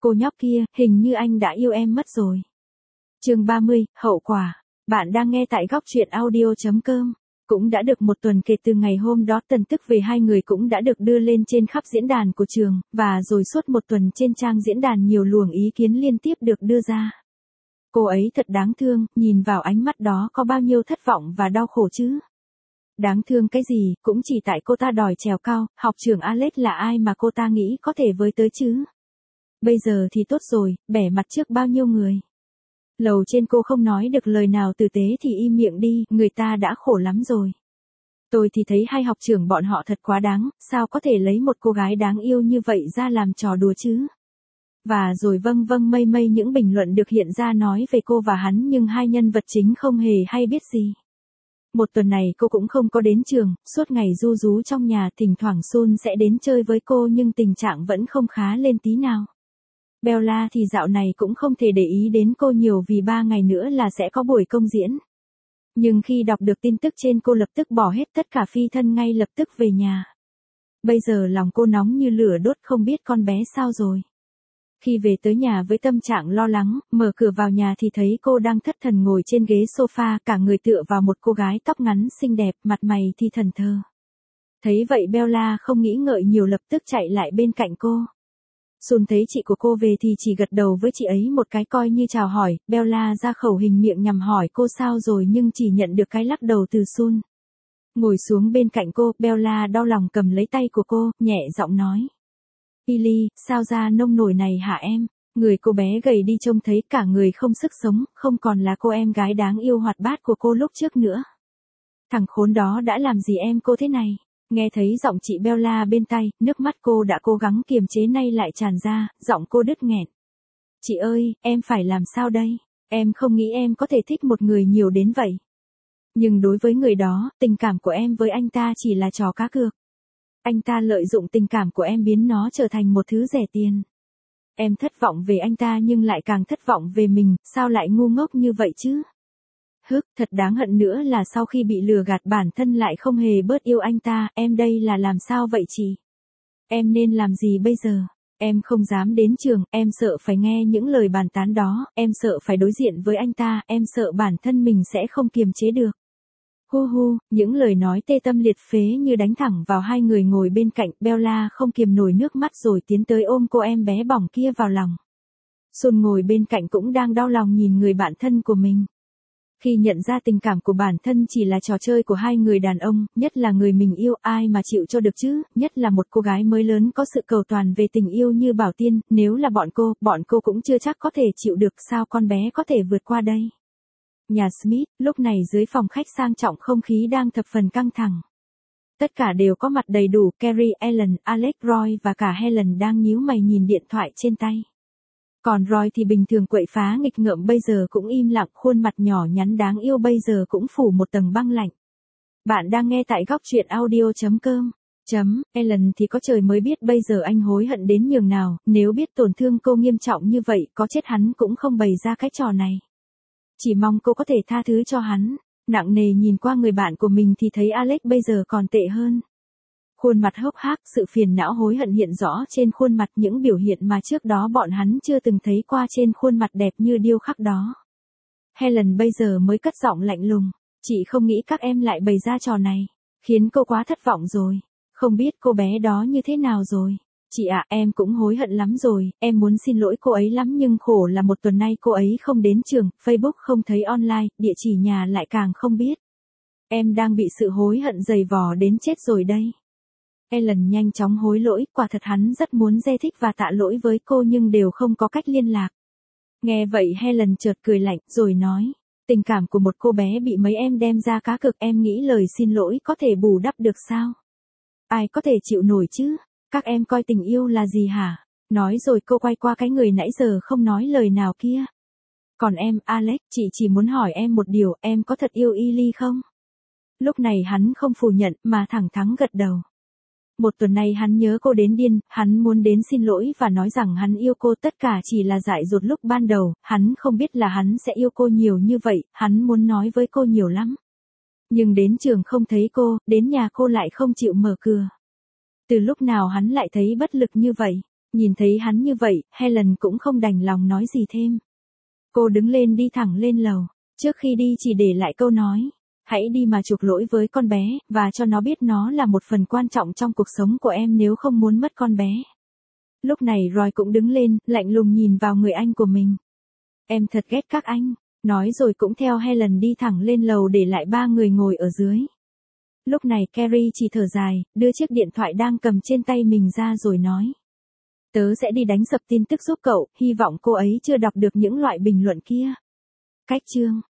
Cô nhóc kia, hình như anh đã yêu em mất rồi. Chương 30, hậu quả. Bạn đang nghe tại góc truyện audio.com. Cũng đã được một tuần kể từ ngày hôm đó tin tức về hai người cũng đã được đưa lên trên khắp diễn đàn của trường, và rồi suốt một tuần trên trang diễn đàn nhiều luồng ý kiến liên tiếp được đưa ra. Cô ấy thật đáng thương, nhìn vào ánh mắt đó có bao nhiêu thất vọng và đau khổ chứ. Đáng thương cái gì, cũng chỉ tại cô ta đòi trèo cao, học trưởng Alex là ai mà cô ta nghĩ có thể với tới chứ. Bây giờ thì tốt rồi, bẻ mặt trước bao nhiêu người. Lầu trên cô không nói được lời nào tử tế thì im miệng đi, người ta đã khổ lắm rồi. Tôi thì thấy hai học trưởng bọn họ thật quá đáng, sao có thể lấy một cô gái đáng yêu như vậy ra làm trò đùa chứ. Và rồi mây những bình luận được hiện ra nói về cô và hắn, nhưng hai nhân vật chính không hề hay biết gì. Một tuần này cô cũng không có đến trường, suốt ngày ru rú trong nhà, thỉnh thoảng Sun sẽ đến chơi với cô nhưng tình trạng vẫn không khá lên tí nào. Bella thì dạo này cũng không thể để ý đến cô nhiều vì 3 ngày nữa là sẽ có buổi công diễn. Nhưng khi đọc được tin tức trên cô lập tức bỏ hết tất cả phi thân ngay lập tức về nhà. Bây giờ lòng cô nóng như lửa đốt, không biết con bé sao rồi. Khi về tới nhà với tâm trạng lo lắng, mở cửa vào nhà thì thấy cô đang thất thần ngồi trên ghế sofa, cả người tựa vào một cô gái tóc ngắn xinh đẹp, mặt mày thì thẫn thờ. Thấy vậy Bella không nghĩ ngợi nhiều lập tức chạy lại bên cạnh cô. Sun thấy chị của cô về thì chỉ gật đầu với chị ấy một cái coi như chào hỏi. Bella ra khẩu hình miệng nhằm hỏi cô sao rồi nhưng chỉ nhận được cái lắc đầu từ Sun. Ngồi xuống bên cạnh cô, Bella đau lòng cầm lấy tay của cô, nhẹ giọng nói. Lily, sao da nông nổi này hả em? Người cô bé gầy đi trông thấy cả người không sức sống, không còn là cô em gái đáng yêu hoạt bát của cô lúc trước nữa. Thằng khốn đó đã làm gì em cô thế này? Nghe thấy giọng chị Bella bên tai, nước mắt cô đã cố gắng kiềm chế nay lại tràn ra, giọng cô đứt nghẹn. Chị ơi, em phải làm sao đây? Em không nghĩ em có thể thích một người nhiều đến vậy. Nhưng đối với người đó, tình cảm của em với anh ta chỉ là trò cá cược. Anh ta lợi dụng tình cảm của em biến nó trở thành một thứ rẻ tiền. Em thất vọng về anh ta nhưng lại càng thất vọng về mình, sao lại ngu ngốc như vậy chứ? Thật đáng hận nữa là sau khi bị lừa gạt bản thân lại không hề bớt yêu anh ta, em đây là làm sao vậy chị? Em nên làm gì bây giờ? Em không dám đến trường, em sợ phải nghe những lời bàn tán đó, em sợ phải đối diện với anh ta, em sợ bản thân mình sẽ không kiềm chế được. Những lời nói tê tâm liệt phế như đánh thẳng vào hai người ngồi bên cạnh. Bella không kiềm nổi nước mắt rồi tiến tới ôm cô em bé bỏng kia vào lòng. Sun ngồi bên cạnh cũng đang đau lòng nhìn người bạn thân của mình. Khi nhận ra tình cảm của bản thân chỉ là trò chơi của hai người đàn ông, nhất là người mình yêu, ai mà chịu cho được chứ, nhất là một cô gái mới lớn có sự cầu toàn về tình yêu như Bảo Tiên, nếu là bọn cô cũng chưa chắc có thể chịu được, sao con bé có thể vượt qua đây. Nhà Smith, lúc này dưới phòng khách sang trọng không khí đang thập phần căng thẳng. Tất cả đều có mặt đầy đủ, Carrie, Ellen, Alex, Roy và cả Helen đang nhíu mày nhìn điện thoại trên tay. Còn Roy thì bình thường quậy phá nghịch ngợm bây giờ cũng im lặng, khuôn mặt nhỏ nhắn đáng yêu bây giờ cũng phủ một tầng băng lạnh. Bạn đang nghe tại góc truyện audio.com. Ellen thì có trời mới biết bây giờ anh hối hận đến nhường nào, nếu biết tổn thương cô nghiêm trọng như vậy, có chết hắn cũng không bày ra cái trò này. Chỉ mong cô có thể tha thứ cho hắn. Nặng nề nhìn qua người bạn của mình thì thấy Alex bây giờ còn tệ hơn. Khuôn mặt hốc hác, sự phiền não hối hận hiện rõ trên khuôn mặt, những biểu hiện mà trước đó bọn hắn chưa từng thấy qua trên khuôn mặt đẹp như điêu khắc đó. Helen bây giờ mới cất giọng lạnh lùng. Chị không nghĩ các em lại bày ra trò này. Khiến cô quá thất vọng rồi. Không biết cô bé đó như thế nào rồi. Chị ạ, em cũng hối hận lắm rồi, em muốn xin lỗi cô ấy lắm nhưng khổ là một tuần nay cô ấy không đến trường, Facebook không thấy online, địa chỉ nhà lại càng không biết. Em đang bị sự hối hận dày vò đến chết rồi đây. Ellen nhanh chóng hối lỗi, quả thật hắn rất muốn giải thích và tạ lỗi với cô nhưng đều không có cách liên lạc. Nghe vậy Helen chợt cười lạnh rồi nói, tình cảm của một cô bé bị mấy em đem ra cá cược, em nghĩ lời xin lỗi có thể bù đắp được sao? Ai có thể chịu nổi chứ? Các em coi tình yêu là gì hả? Nói rồi cô quay qua cái người nãy giờ không nói lời nào kia. Còn em, Alex, chị chỉ muốn hỏi em một điều, em có thật yêu Lily không? Lúc này hắn không phủ nhận mà thẳng thắn gật đầu. Một tuần nay hắn nhớ cô đến điên, hắn muốn đến xin lỗi và nói rằng hắn yêu cô, tất cả chỉ là dại dột lúc ban đầu, hắn không biết là hắn sẽ yêu cô nhiều như vậy, hắn muốn nói với cô nhiều lắm. Nhưng đến trường không thấy cô, đến nhà cô lại không chịu mở cửa. Từ lúc nào hắn lại thấy bất lực như vậy? Nhìn thấy hắn như vậy, Helen cũng không đành lòng nói gì thêm. Cô đứng lên đi thẳng lên lầu. Trước khi đi chỉ để lại câu nói. Hãy đi mà chuộc lỗi với con bé, và cho nó biết nó là một phần quan trọng trong cuộc sống của em nếu không muốn mất con bé. Lúc này Roy cũng đứng lên, lạnh lùng nhìn vào người anh của mình. Em thật ghét các anh. Nói rồi cũng theo Helen đi thẳng lên lầu để lại ba người ngồi ở dưới. Lúc này Carrie chỉ thở dài, đưa chiếc điện thoại đang cầm trên tay mình ra rồi nói. Tớ sẽ đi đánh sập tin tức giúp cậu, hy vọng cô ấy chưa đọc được những loại bình luận kia. Cách chương